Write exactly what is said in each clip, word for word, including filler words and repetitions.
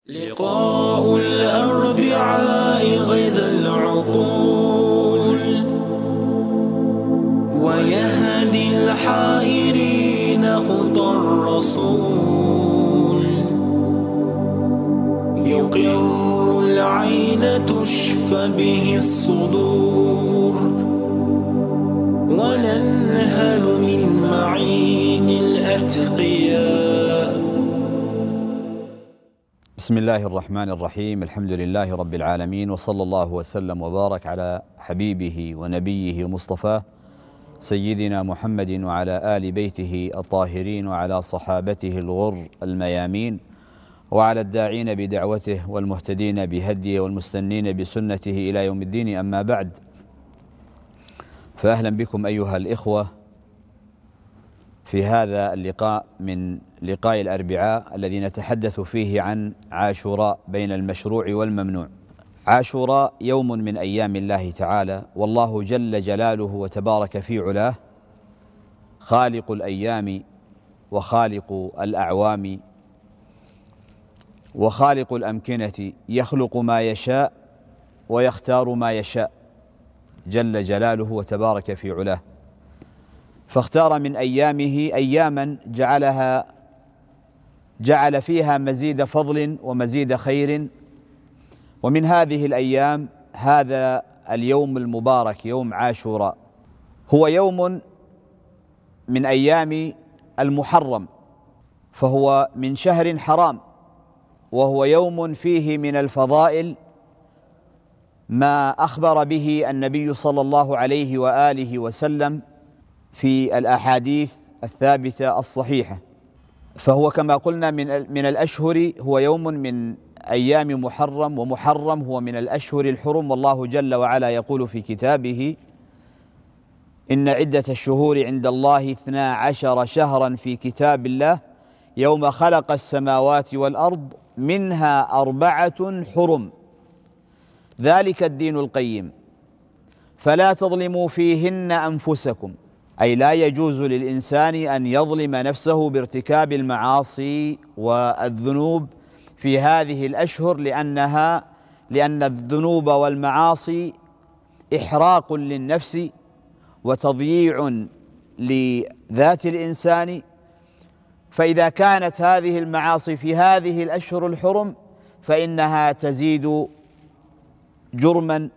لقاء الأربعاء غذا العقول ويهدي الحائرين خطى الرسول، يقر العين تشفى به الصدور وننهل من معين الأتقياء. بسم الله الرحمن الرحيم. الحمد لله رب العالمين، وصلى الله وسلم وبارك على حبيبه ونبيه ومصطفاه سيدنا محمد وعلى آل بيته الطاهرين وعلى صحابته الغر الميامين وعلى الداعين بدعوته والمهتدين بهديه والمستنين بسنته إلى يوم الدين. أما بعد، فأهلا بكم أيها الإخوة في هذا اللقاء من لقاء الأربعاء الذي نتحدث فيه عن عاشوراء بين المشروع والممنوع. عاشوراء يوم من أيام الله تعالى، والله جل جلاله وتبارك في علاه خالق الأيام وخالق الأعوام وخالق الأمكنة، يخلق ما يشاء ويختار ما يشاء جل جلاله وتبارك في علاه، فاختار من أيامه أياما جعلها جعل فيها مزيد فضل ومزيد خير. ومن هذه الأيام هذا اليوم المبارك يوم عاشوراء، هو يوم من أيام المحرم، فهو من شهر حرام، وهو يوم فيه من الفضائل ما أخبر به النبي صلى الله عليه وآله وسلم في الأحاديث الثابتة الصحيحة. فهو كما قلنا من من الأشهر، هو يوم من أيام محرم، ومحرم هو من الأشهر الحرم. والله جل وعلا يقول في كتابه: إن عدة الشهور عند الله اثنا عشر شهرا في كتاب الله يوم خلق السماوات والأرض منها أربعة حرم ذلك الدين القيم فلا تظلموا فيهن أنفسكم. أي لا يجوز للإنسان أن يظلم نفسه بارتكاب المعاصي والذنوب في هذه الأشهر، لأنها لأن الذنوب والمعاصي إحراق للنفس وتضييع لذات الإنسان. فإذا كانت هذه المعاصي في هذه الأشهر الحرم فإنها تزيد جرما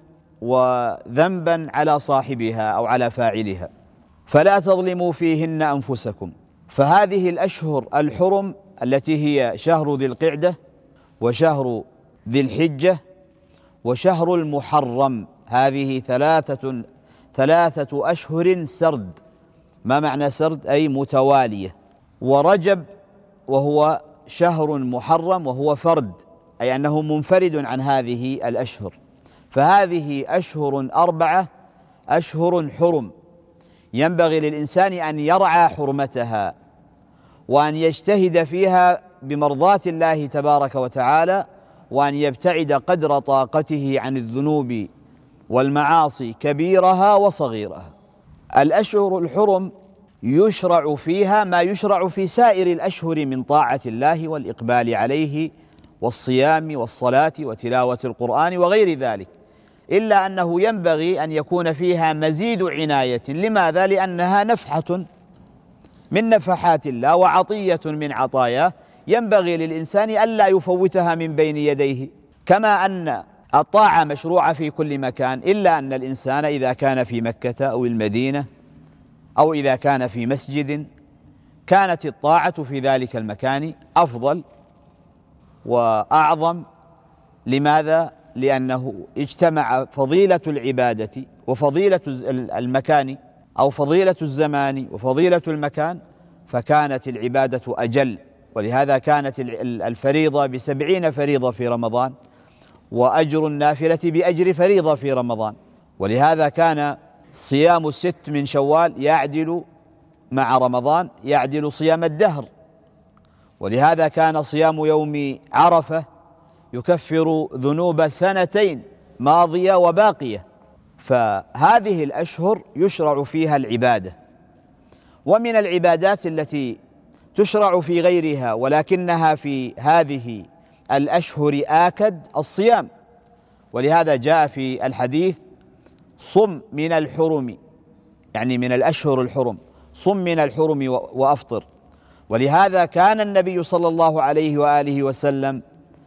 وذنبا على صاحبها أو على فاعلها. فلا تظلموا فيهن أنفسكم. فهذه الأشهر الحرم التي هي شهر ذي القعدة وشهر ذي الحجة وشهر المحرم، هذه ثلاثة ثلاثة أشهر سرد. ما معنى سرد؟ أي متوالية. ورجب وهو شهر محرم وهو فرد، أي أنه منفرد عن هذه الأشهر. فهذه أشهر أربعة أشهر حرم، ينبغي للإنسان أن يرعى حرمتها وأن يجتهد فيها بمرضاة الله تبارك وتعالى، وأن يبتعد قدر طاقته عن الذنوب والمعاصي كبيرها وصغيرها. الأشهر الحرم يشرع فيها ما يشرع في سائر الأشهر من طاعة الله والإقبال عليه والصيام والصلاة وتلاوة القرآن وغير ذلك، إلا أنه ينبغي أن يكون فيها مزيد عناية. لماذا؟ لأنها نفحة من نفحات الله وعطية من عطاياه، ينبغي للإنسان ألا يفوتها من بين يديه. كما أن الطاعة مشروعة في كل مكان، إلا أن الإنسان إذا كان في مكة أو المدينة أو إذا كان في مسجد كانت الطاعة في ذلك المكان أفضل وأعظم. لماذا؟ لأنه اجتمع فضيلة العبادة وفضيلة المكان، أو فضيلة الزمان وفضيلة المكان، فكانت العبادة أجل. ولهذا كانت الفريضة بسبعين فريضة في رمضان، وأجر النافلة بأجر فريضة في رمضان. ولهذا كان صيام الست من شوال يعدل مع رمضان يعدل صيام الدهر. ولهذا كان صيام يوم عرفة يكفر ذنوب سنتين ماضية وباقية. فهذه الأشهر يشرع فيها العبادة. ومن العبادات التي تشرع في غيرها ولكنها في هذه الأشهر آكد الصيام، ولهذا جاء في الحديث صم من الحرم، يعني من الأشهر الحرم، صم من الحرم وأفطر. ولهذا كان النبي صلى الله عليه وآله وسلم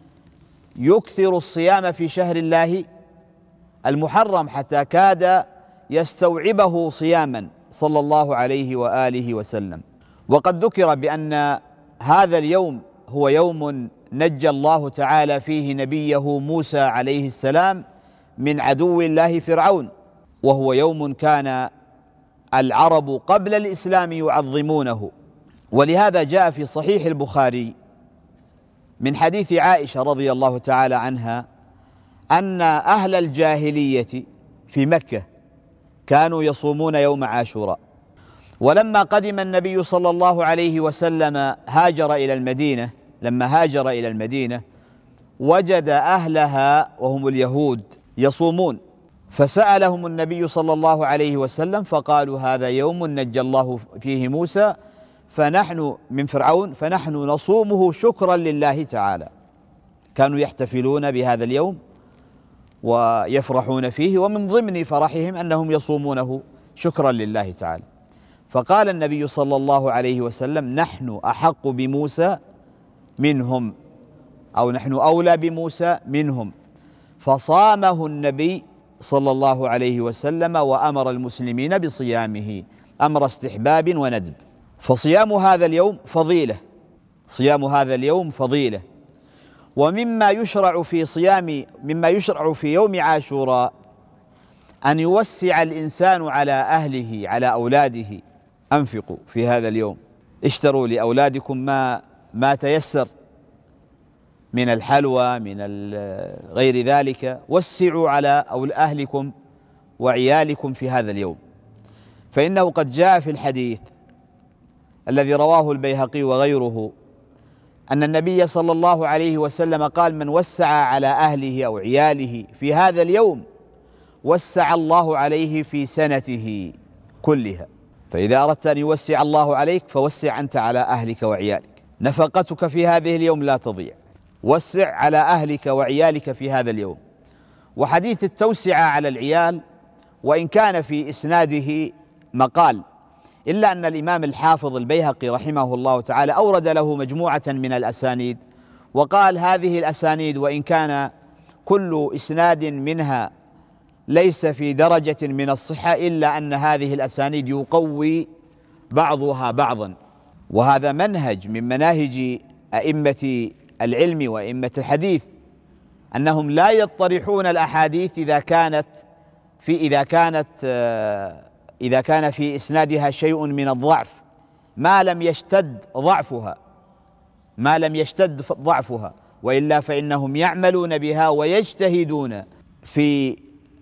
يكثر الصيام في شهر الله المحرم حتى كاد يستوعبه صياما صلى الله عليه وآله وسلم. وقد ذكر بأن هذا اليوم هو يوم نجى الله تعالى فيه نبيه موسى عليه السلام من عدو الله فرعون، وهو يوم كان العرب قبل الإسلام يعظمونه. ولهذا جاء في صحيح البخاري من حديث عائشة رضي الله تعالى عنها أن أهل الجاهلية في مكة كانوا يصومون يوم عاشوراء، ولما قدم النبي صلى الله عليه وسلم هاجر إلى المدينة، لما هاجر إلى المدينة وجد أهلها وهم اليهود يصومون، فسألهم النبي صلى الله عليه وسلم فقالوا هذا يوم نجى الله فيه موسى فنحن من فرعون فنحن نصومه شكرا لله تعالى. كانوا يحتفلون بهذا اليوم ويفرحون فيه، ومن ضمن فرحهم أنهم يصومونه شكرا لله تعالى. فقال النبي صلى الله عليه وسلم نحن أحق بموسى منهم، أو نحن أولى بموسى منهم، فصامه النبي صلى الله عليه وسلم وأمر المسلمين بصيامه أمر استحباب وندب. فصيام هذا اليوم فضيلة، صيام هذا اليوم فضيلة. ومما يشرع في صيام مما يشرع في يوم عاشوراء أن يوسع الإنسان على أهله على أولاده. أنفقوا في هذا اليوم، اشتروا لأولادكم ما ما تيسر من الحلوى من غير ذلك، وسعوا على أهلكم وعيالكم في هذا اليوم. فإنه قد جاء في الحديث الذي رواه البيهقي وغيره أن النبي صلى الله عليه وسلم قال من وسع على أهله أو عياله في هذا اليوم وسع الله عليه في سنته كلها. فإذا أردت أن يوسع الله عليك فوسع أنت على أهلك وعيالك، نفقتك في هذه اليوم لا تضيع، وسع على أهلك وعيالك في هذا اليوم. وحديث التوسعة على العيال وإن كان في إسناده مقال، إلا أن الإمام الحافظ البيهقي رحمه الله تعالى أورد له مجموعة من الأسانيد، وقال هذه الأسانيد وإن كان كل إسناد منها ليس في درجة من الصحة، إلا أن هذه الأسانيد يقوي بعضها بعضا. وهذا منهج من مناهج أئمة العلم وأئمة الحديث أنهم لا يطرحون الأحاديث إذا كانت في إذا كانت إذا كان في إسنادها شيء من الضعف ما لم يشتد ضعفها ما لم يشتد ضعفها وإلا فإنهم يعملون بها ويجتهدون في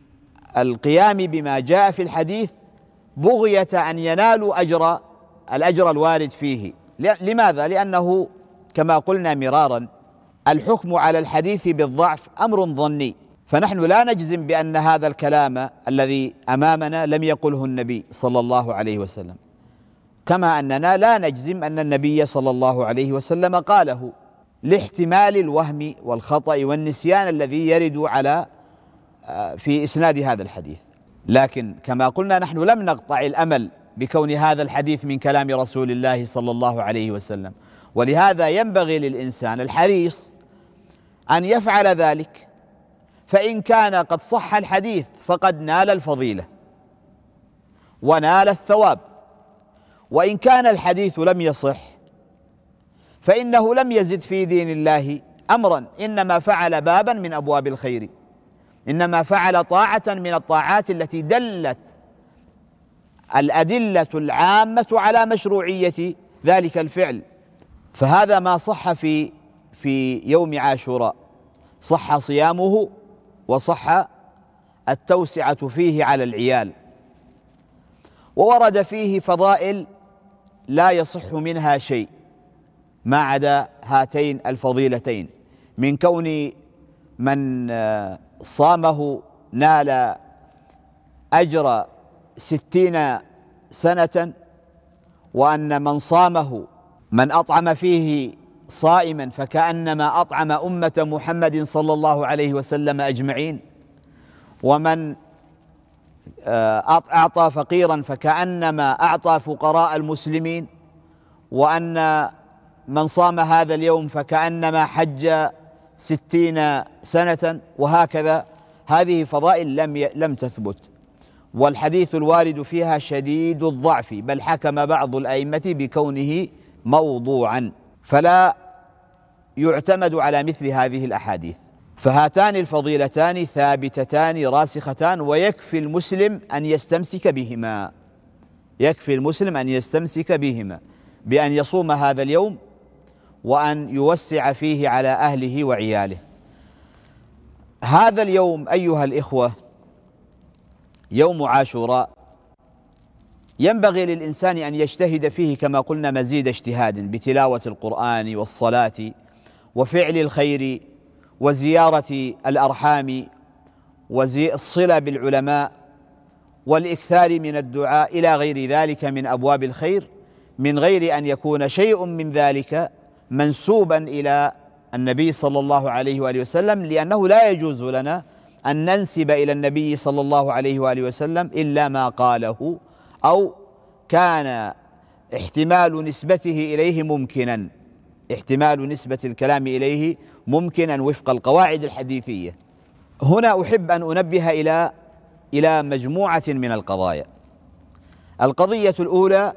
القيام بما جاء في الحديث بغية أن ينالوا أجر الأجر الوارد فيه. لماذا؟ لأنه كما قلنا مرارا الحكم على الحديث بالضعف أمر ظني، فنحن لا نجزم بأن هذا الكلام الذي أمامنا لم يقله النبي صلى الله عليه وسلم، كما أننا لا نجزم أن النبي صلى الله عليه وسلم قاله لاحتمال الوهم والخطأ والنسيان الذي يرد على في إسناد هذا الحديث. لكن كما قلنا نحن لم نقطع الأمل بكون هذا الحديث من كلام رسول الله صلى الله عليه وسلم، ولهذا ينبغي للإنسان الحريص أن يفعل ذلك، فإن كان قد صح الحديث فقد نال الفضيلة ونال الثواب، وإن كان الحديث لم يصح فإنه لم يزد في دين الله أمرا، إنما فعل بابا من أبواب الخير، إنما فعل طاعة من الطاعات التي دلت الأدلة العامة على مشروعية ذلك الفعل. فهذا ما صح في في يوم عاشوراء، صح صيامه وصح التوسعة فيه على العيال، وورد فيه فضائل لا يصح منها شيء ما عدا هاتين الفضيلتين، من كون من صامه نال أجر ستين سنة، وأن من صامه من أطعم فيه صائما فكأنما أطعم أمة محمد صلى الله عليه وسلم أجمعين، ومن أعطى فقيرا فكأنما أعطى فقراء المسلمين، وأن من صام هذا اليوم فكأنما حج ستين سنة، وهكذا. هذه فضائل لم لم تثبت، والحديث الوارد فيها شديد الضعف، بل حكم بعض الأئمة بكونه موضوعا، فلا يعتمد على مثل هذه الأحاديث. فهاتان الفضيلتان ثابتتان راسختان، ويكفي المسلم أن يستمسك بهما، يكفي المسلم أن يستمسك بهما بأن يصوم هذا اليوم وأن يوسع فيه على أهله وعياله. هذا اليوم أيها الإخوة يوم عاشوراء، ينبغي للإنسان أن يجتهد فيه كما قلنا مزيد اجتهاد بتلاوة القرآن والصلاة وفعل الخير وزيارة الأرحام والصلة بالعلماء والإكثار من الدعاء إلى غير ذلك من أبواب الخير، من غير أن يكون شيء من ذلك منسوبا إلى النبي صلى الله عليه وآله وسلم، لأنه لا يجوز لنا أن ننسب إلى النبي صلى الله عليه وآله وسلم إلا ما قاله أو كان احتمال نسبته إليه ممكنا، احتمال نسبة الكلام إليه ممكنا وفق القواعد الحديثية. هنا أحب أن أنبه إلى إلى مجموعة من القضايا. القضية الأولى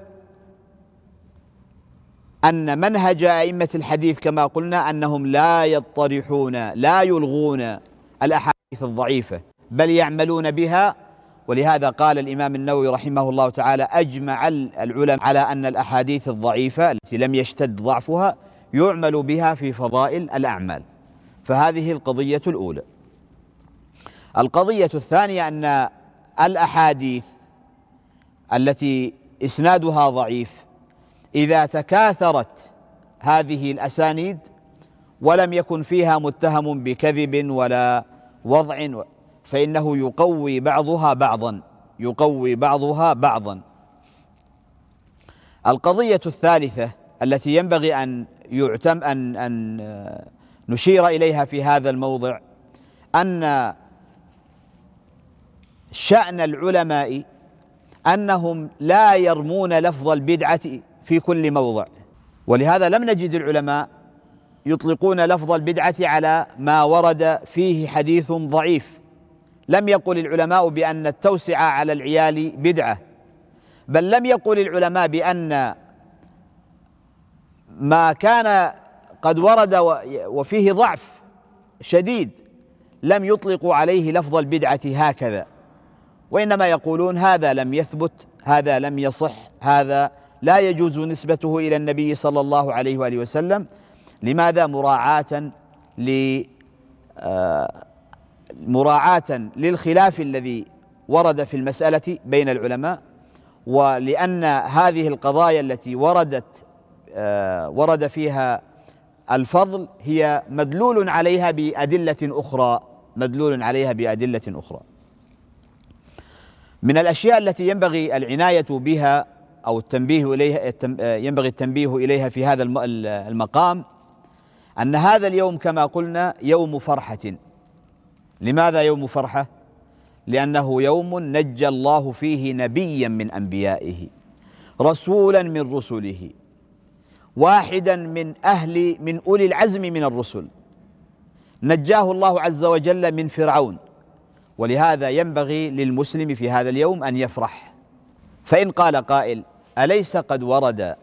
أن منهج أئمة الحديث كما قلنا أنهم لا يطرحون لا يلغون الأحاديث الضعيفة، بل يعملون بها. ولهذا قال الإمام النووي رحمه الله تعالى: أجمع العلماء على أن الأحاديث الضعيفة التي لم يشتد ضعفها يعمل بها في فضائل الأعمال. فهذه القضية الأولى. القضية الثانية أن الأحاديث التي إسنادها ضعيف إذا تكاثرت هذه الأسانيد ولم يكن فيها متهم بكذب ولا وضع فإنه يقوي بعضها بعضا يقوي بعضها بعضا. القضية الثالثة التي ينبغي أن يعتم أن أن نشير إليها في هذا الموضع أن شأن العلماء أنهم لا يرمون لفظ البدعة في كل موضع، ولهذا لم نجد العلماء يطلقون لفظ البدعة على ما ورد فيه حديث ضعيف. لم يقل العلماء بأن التوسعة على العيال بدعة، بل لم يقل العلماء بأن ما كان قد ورد وفيه ضعف شديد لم يطلقوا عليه لفظ البدعة هكذا، وإنما يقولون هذا لم يثبت، هذا لم يصح، هذا لا يجوز نسبته إلى النبي صلى الله عليه وآله وسلم. لماذا؟ مراعاة ل مراعاة للخلاف الذي ورد في المسألة بين العلماء، ولأن هذه القضايا التي وردت ورد فيها الفضل هي مدلول عليها بأدلة أخرى مدلول عليها بأدلة أخرى. من الأشياء التي ينبغي العناية بها أو التنبيه إليها ينبغي التنبيه إليها في هذا المقام أن هذا اليوم كما قلنا يوم فرحة. لماذا يوم فرحة؟ لأنه يوم نجى الله فيه نبيا من أنبيائه، رسولا من رسله، واحدا من أهل من أولي العزم من الرسل، نجاه الله عز وجل من فرعون. ولهذا ينبغي للمسلم في هذا اليوم أن يفرح. فإن قال قائل: أليس قد ورد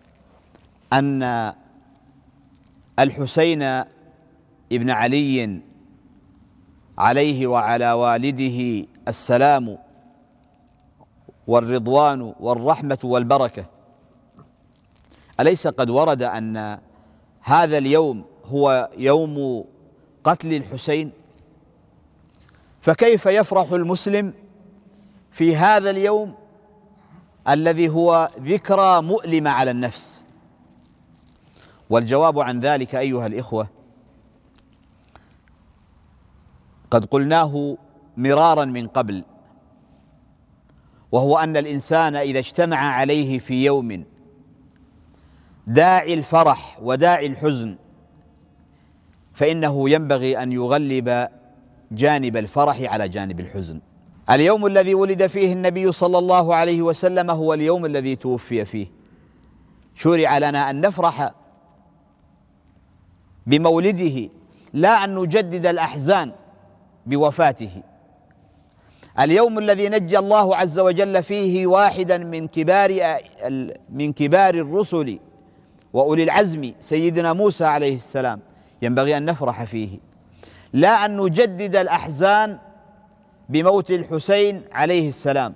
أن الحسين ابن علي عليه وعلى والده السلام والرضوان والرحمة والبركة، أليس قد ورد أن هذا اليوم هو يوم قتل الحسين؟ فكيف يفرح المسلم في هذا اليوم الذي هو ذكرى مؤلمة على النفس؟ والجواب عن ذلك أيها الإخوة قد قلناه مرارا من قبل، وهو أن الإنسان إذا اجتمع عليه في يوم داعي الفرح وداعي الحزن، فإنه ينبغي أن يغلب جانب الفرح على جانب الحزن. اليوم الذي ولد فيه النبي صلى الله عليه وسلم هو اليوم الذي توفي فيه. شرع لنا أن نفرح بمولده، لا أن نجدد الأحزان بوفاته. اليوم الذي نجى الله عز وجل فيه واحدا من كبار من كبار الرسل وأولي العزم سيدنا موسى عليه السلام، ينبغي أن نفرح فيه، لا أن نجدد الأحزان بموت الحسين عليه السلام.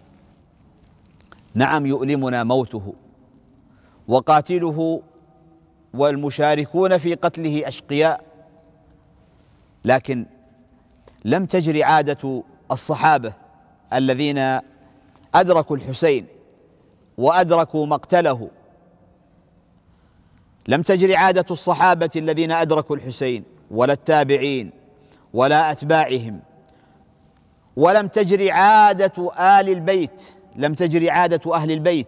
نعم يؤلمنا موته، وقاتله والمشاركون في قتله أشقياء، لكن لم تجري عادة الصحابة الذين أدركوا الحسين وأدركوا مقتله، لم تجري عادة الصحابة الذين أدركوا الحسين ولا التابعين ولا أتباعهم، ولم تجري عادة آل البيت، لم تجري عادة أهل البيت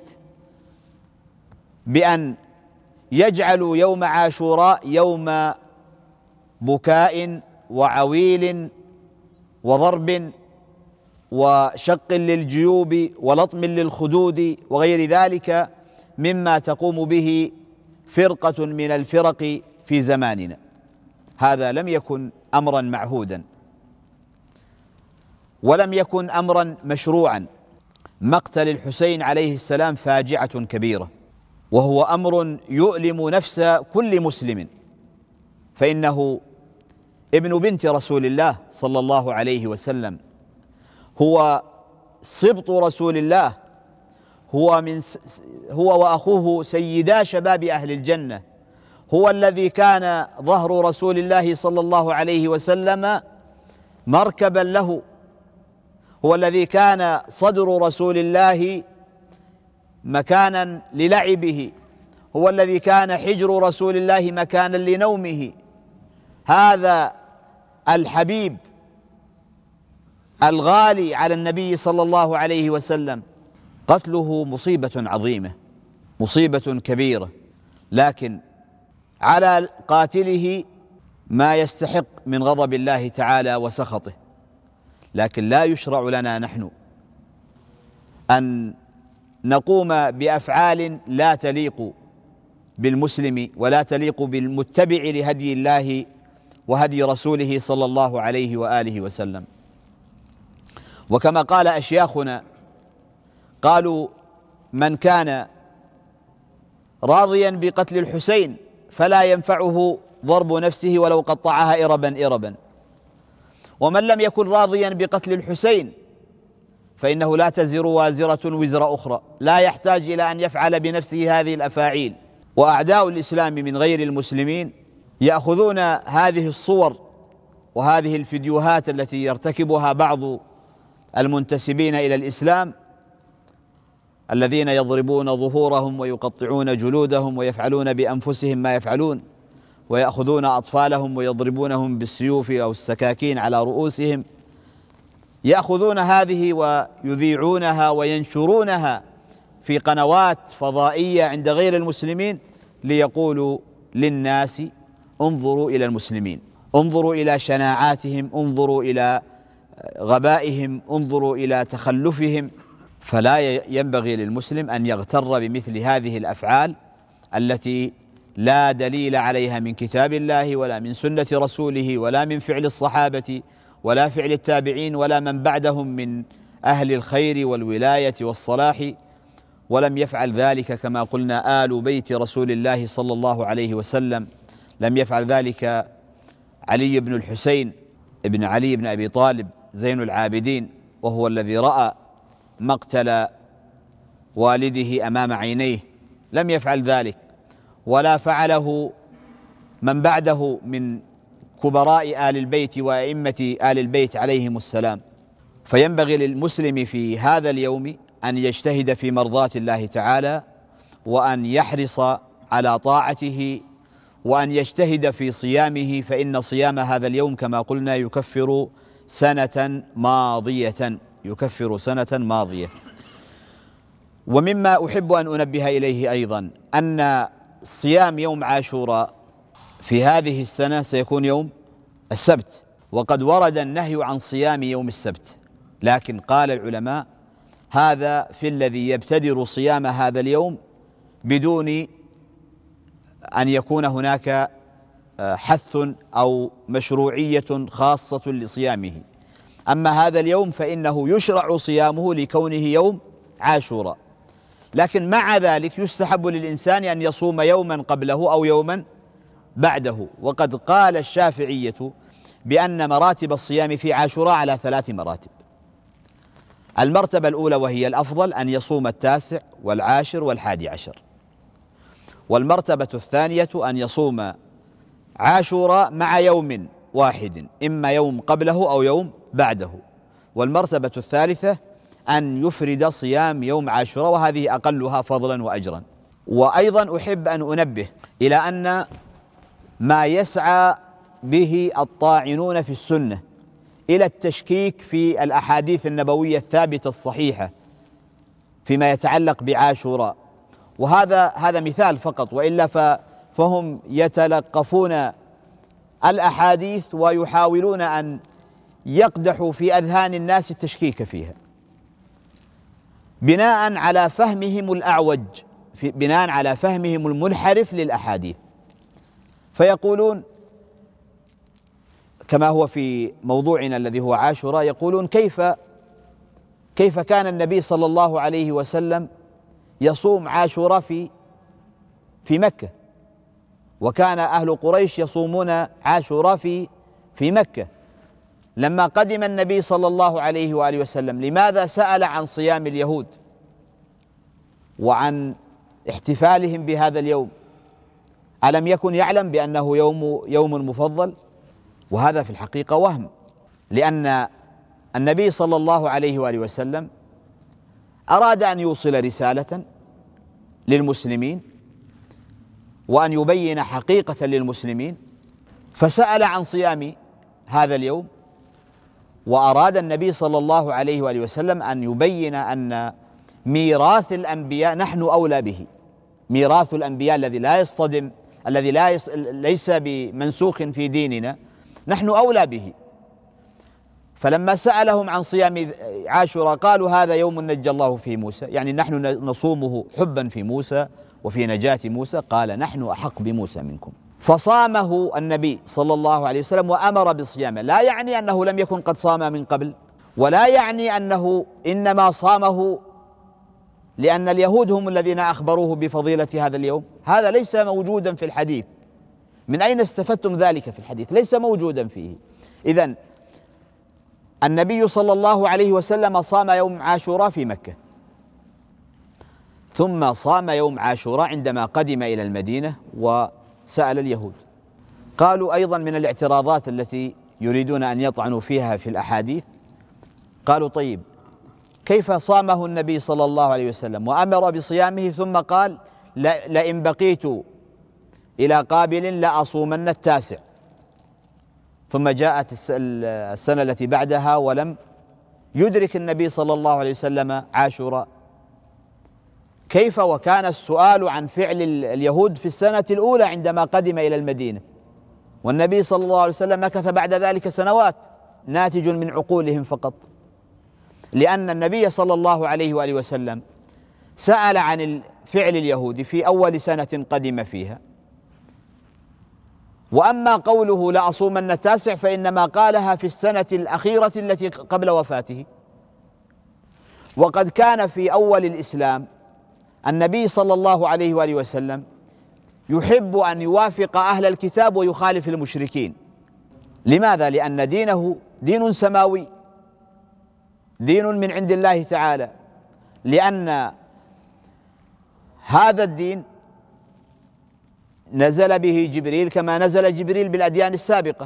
بأن يجعلوا يوم عاشوراء يوم بكاء وعويل وضرب وشق للجيوب ولطم للخدود وغير ذلك مما تقوم به فرقة من الفرق في زماننا. هذا لم يكن أمرا معهودا ولم يكن أمرا مشروعا. مقتل الحسين عليه السلام فاجعة كبيرة، وهو أمر يؤلم نفس كل مسلم، فإنه ابن بنت رسول الله صلى الله عليه وسلم، هو سبط رسول الله، هو من هو وأخوه سيدا شباب أهل الجنة، هو الذي كان ظهر رسول الله صلى الله عليه وسلم مركبا له، هو الذي كان صدر رسول الله مكانا للعبه، هو الذي كان حجر رسول الله مكانا لنومه. هذا الحبيب الغالي على النبي صلى الله عليه وسلم قتله مصيبة عظيمة، مصيبة كبيرة، لكن على قاتله ما يستحق من غضب الله تعالى وسخطه. لكن لا يشرع لنا نحن أن نقوم بأفعال لا تليق بالمسلم ولا تليق بالمتبع لهدي الله وهدي رسوله صلى الله عليه وآله وسلم. وكما قال أشياخنا، قالوا: من كان راضيا بقتل الحسين فلا ينفعه ضرب نفسه ولو قطعها إربا إربا، ومن لم يكن راضيا بقتل الحسين فإنه لا تزر وازرة وزر أخرى، لا يحتاج إلى أن يفعل بنفسه هذه الأفاعيل. وأعداء الإسلام من غير المسلمين يأخذون هذه الصور وهذه الفيديوهات التي يرتكبها بعض المنتسبين إلى الإسلام، الذين يضربون ظهورهم ويقطعون جلودهم ويفعلون بأنفسهم ما يفعلون، ويأخذون أطفالهم ويضربونهم بالسيوف أو السكاكين على رؤوسهم، يأخذون هذه ويذيعونها وينشرونها في قنوات فضائية عند غير المسلمين ليقولوا للناس: انظروا إلى المسلمين، انظروا إلى شناعاتهم، انظروا إلى غبائهم، انظروا إلى تخلفهم. فلا ينبغي للمسلم أن يغتر بمثل هذه الأفعال التي لا دليل عليها من كتاب الله ولا من سنة رسوله ولا من فعل الصحابة ولا فعل التابعين ولا من بعدهم من أهل الخير والولاية والصلاح. ولم يفعل ذلك كما قلنا آل بيت رسول الله صلى الله عليه وسلم، لم يفعل ذلك علي بن الحسين ابن علي بن أبي طالب زين العابدين، وهو الذي رأى مقتل والده أمام عينيه، لم يفعل ذلك، ولا فعله من بعده من كبراء آل البيت وأئمة آل البيت عليهم السلام. فينبغي للمسلم في هذا اليوم أن يجتهد في مرضاة الله تعالى، وأن يحرص على طاعته، وأن يجتهد في صيامه، فإن صيام هذا اليوم كما قلنا يكفر سنة ماضية، يكفر سنة ماضية. ومما أحب أن أنبه إليه أيضا أن صيام يوم عاشوراء في هذه السنة سيكون يوم السبت، وقد ورد النهي عن صيام يوم السبت، لكن قال العلماء هذا في الذي يبتدر صيام هذا اليوم بدون أن يكون هناك حث أو مشروعية خاصة لصيامه. أما هذا اليوم فإنه يشرع صيامه لكونه يوم عاشوراء، لكن مع ذلك يستحب للإنسان أن يصوم يوما قبله أو يوما بعده. وقد قال الشافعية بأن مراتب الصيام في عاشوراء على ثلاث مراتب. المرتبة الأولى وهي الأفضل أن يصوم التاسع والعاشر والحادي عشر، والمرتبة الثانية أن يصوم عاشوراء مع يوم واحد، إما يوم قبله أو يوم بعده، والمرتبة الثالثة أن يفرد صيام يوم عاشوراء، وهذه أقلها فضلا وأجرا. وأيضا أحب أن أنبه إلى أن ما يسعى به الطاعنون في السنة إلى التشكيك في الأحاديث النبوية الثابتة الصحيحة فيما يتعلق بعاشوراء، وهذا هذا مثال فقط، وإلا فهم يتلقفون الأحاديث ويحاولون أن يقدحوا في أذهان الناس التشكيك فيها بناء على فهمهم الأعوج، بناء على فهمهم المنحرف للأحاديث، فيقولون كما هو في موضوعنا الذي هو عاشوراء، يقولون كيف كيف كان النبي صلى الله عليه وسلم يصوم عاشوراء في في مكة، وكان أهل قريش يصومون عاشوراء في في مكة. لما قدم النبي صلى الله عليه وآله وسلم لماذا سأل عن صيام اليهود وعن احتفالهم بهذا اليوم؟ ألم يكن يعلم بأنه يوم يوم مفضل؟ وهذا في الحقيقة وهم، لأن النبي صلى الله عليه وآله وسلم أراد أن يوصل رسالة للمسلمين وأن يبين حقيقة للمسلمين، فسأل عن صيام هذا اليوم، وأراد النبي صلى الله عليه وآله وسلم أن يبين أن ميراث الأنبياء نحن أولى به، ميراث الأنبياء الذي لا يصطدم، الذي لا يص... ليس بمنسوخ في ديننا، نحن أولى به. فلما سألهم عن صيام عاشوراء قالوا هذا يوم نجى الله فيه موسى، يعني نحن نصومه حبا في موسى وفي نجاة موسى، قال نحن أحق بموسى منكم، فصامه النبي صلى الله عليه وسلم وأمر بصيامه. لا يعني أنه لم يكن قد صام من قبل، ولا يعني أنه إنما صامه لأن اليهود هم الذين أخبروه بفضيلة هذا اليوم، هذا ليس موجودا في الحديث. من أين استفدتم ذلك في الحديث؟ ليس موجودا فيه. إذن النبي صلى الله عليه وسلم صام يوم عاشوراء في مكة، ثم صام يوم عاشوراء عندما قدم إلى المدينة وسأل اليهود. قالوا أيضا من الاعتراضات التي يريدون أن يطعنوا فيها في الأحاديث، قالوا طيب كيف صامه النبي صلى الله عليه وسلم وأمر بصيامه ثم قال لئن بقيت إلى قابل لأصومن التاسع، ثم جاءت السنة التي بعدها ولم يدرك النبي صلى الله عليه وسلم عاشوراء؟ كيف وكان السؤال عن فعل اليهود في السنة الأولى عندما قدم إلى المدينة، والنبي صلى الله عليه وسلم مكث بعد ذلك سنوات، ناتج من عقولهم فقط، لأن النبي صلى الله عليه وآله وسلم سأل عن فعل اليهود في أول سنة قدم فيها. وأما قوله لأصومن التاسع فإنما قالها في السنة الأخيرة التي قبل وفاته، وقد كان في أول الإسلام النبي صلى الله عليه وآله وسلم يحب أن يوافق أهل الكتاب ويخالف المشركين. لماذا؟ لأن دينه دين سماوي، دين من عند الله تعالى، لأن هذا الدين نزل به جبريل كما نزل جبريل بالأديان السابقة،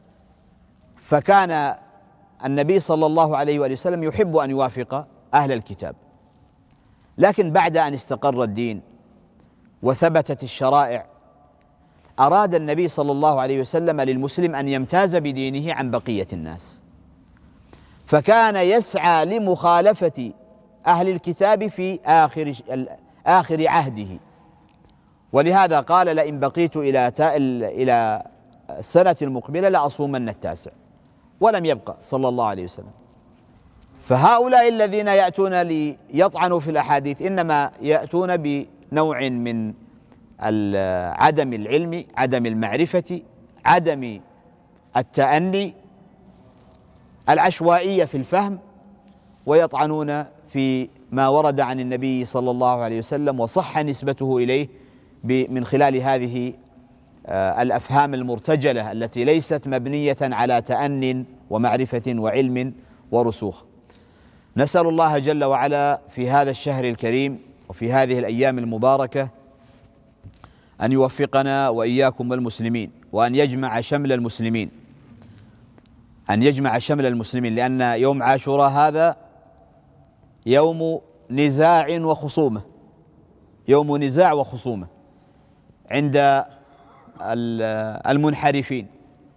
فكان النبي صلى الله عليه وآله وسلم يحب أن يوافق أهل الكتاب. لكن بعد أن استقر الدين وثبتت الشرائع أراد النبي صلى الله عليه وسلم للمسلم أن يمتاز بدينه عن بقية الناس، فكان يسعى لمخالفة أهل الكتاب في آخر آخر عهده، ولهذا قال لئن بقيت إلى إلى السنة المقبلة لأصومن التاسع، ولم يبقى صلى الله عليه وسلم. فهؤلاء الذين يأتون ليطعنوا في الأحاديث إنما يأتون بنوع من عدم العلم، عدم المعرفة، عدم التأني، العشوائية في الفهم، ويطعنون في ما ورد عن النبي صلى الله عليه وسلم وصح نسبته إليه من خلال هذه الأفهام المرتجلة التي ليست مبنية على تأن ومعرفة وعلم ورسوخ. نسأل الله جل وعلا في هذا الشهر الكريم وفي هذه الأيام المباركة أن يوفقنا وإياكم والمسلمين، وأن يجمع شمل المسلمين، أن يجمع شمل المسلمين، لأن يوم عاشوراء هذا يوم نزاع وخصومة، يوم نزاع وخصومة عند المنحرفين،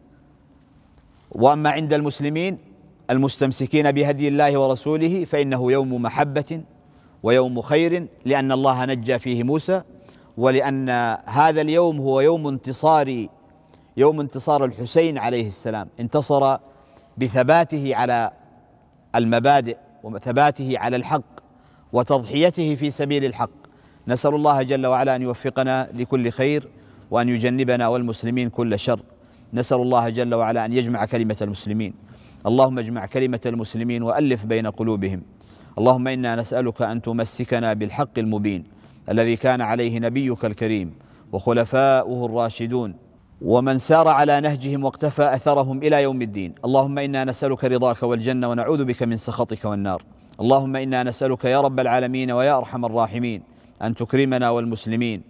وأما عند المسلمين المستمسكين بهدي الله ورسوله فإنه يوم محبة ويوم خير، لأن الله نجى فيه موسى، ولأن هذا اليوم هو يوم انتصار يوم انتصار الحسين عليه السلام، انتصر بثباته على المبادئ وثباته على الحق وتضحيته في سبيل الحق. نسأل الله جل وعلا أن يوفقنا لكل خير وأن يجنبنا والمسلمين كل شر. نسأل الله جل وعلا أن يجمع كلمة المسلمين. اللهم اجمع كلمة المسلمين وألف بين قلوبهم. اللهم إنا نسألك أن تمسكنا بالحق المبين الذي كان عليه نبيك الكريم وخلفاؤه الراشدون ومن سار على نهجهم واقتفى أثرهم إلى يوم الدين. اللهم إنا نسألك رضاك والجنة ونعوذ بك من سخطك والنار. اللهم إنا نسألك يا رب العالمين ويا أرحم الراحمين أن تكرمنا والمسلمين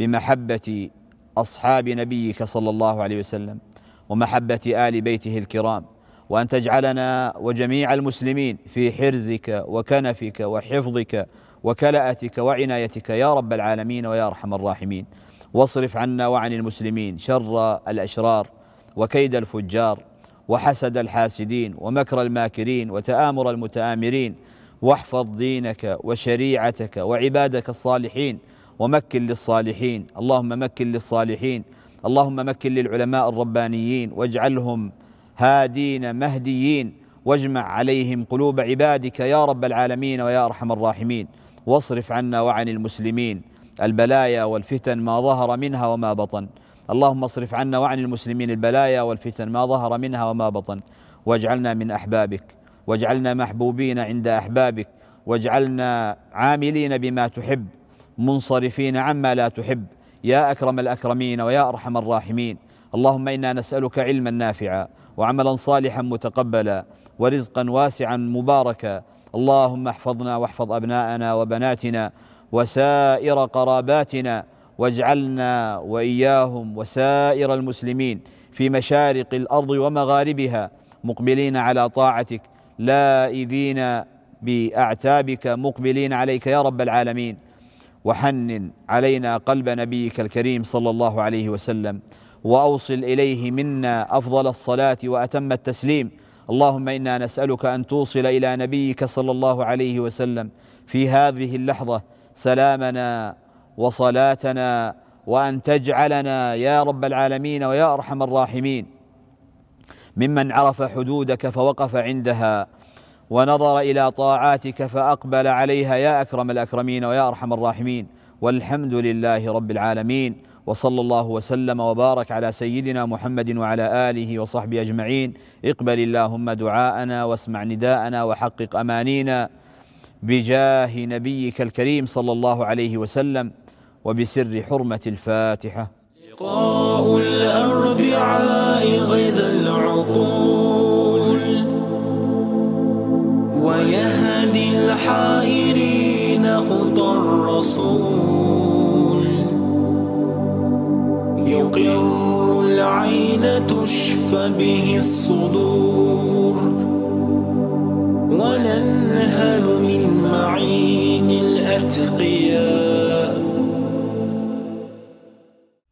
بمحبة أصحاب نبيك صلى الله عليه وسلم ومحبة آل بيته الكرام، وأن تجعلنا وجميع المسلمين في حرزك وكنفك وحفظك وكلأتك وعنايتك يا رب العالمين ويا أرحم الراحمين. واصرف عنا وعن المسلمين شر الأشرار وكيد الفجار وحسد الحاسدين ومكر الماكرين وتآمر المتآمرين، واحفظ دينك وشريعتك وعبادك الصالحين ومكن للصالحين. اللهم مكن للصالحين، اللهم مكن للعلماء الربانيين واجعلهم هادين مهديين، واجمع عليهم قلوب عبادك يا رب العالمين ويا أرحم الراحمين. واصرف عنا وعن المسلمين البلايا والفتن ما ظهر منها وما بطن. اللهم اصرف عنا وعن المسلمين البلايا والفتن ما ظهر منها وما بطن، واجعلنا من أحبابك، واجعلنا محبوبين عند أحبابك، واجعلنا عاملين بما تحب منصرفين عما لا تحب يا أكرم الأكرمين ويا أرحم الراحمين. اللهم إنا نسألك علما نافعا وعملا صالحا متقبلا ورزقا واسعا مباركا. اللهم احفظنا واحفظ أبناءنا وبناتنا وسائر قراباتنا، واجعلنا وإياهم وسائر المسلمين في مشارق الأرض ومغاربها مقبلين على طاعتك، لائذين بأعتابك مقبلين عليك يا رب العالمين. وحنن علينا قلب نبيك الكريم صلى الله عليه وسلم، وأوصل إليه منا أفضل الصلاة وأتم التسليم. اللهم إنا نسألك أن توصل إلى نبيك صلى الله عليه وسلم في هذه اللحظة سلامنا وصلاتنا، وأن تجعلنا يا رب العالمين ويا أرحم الراحمين ممن عرف حدودك فوقف عندها ونظر إلى طاعاتك فأقبل عليها يا أكرم الأكرمين ويا أرحم الراحمين. والحمد لله رب العالمين، وصلى الله وسلم وبارك على سيدنا محمد وعلى آله وصحبه أجمعين. اقبل اللهم دعاءنا واسمع نداءنا وحقق أمانينا بجاه نبيك الكريم صلى الله عليه وسلم وبسر حرمة الفاتحة. لقاء الأربعاء غيظ العقول ويهدي الحائرين خطى الرسول، يقر العين تشفى به الصدور، وننهل من معين الأتقياء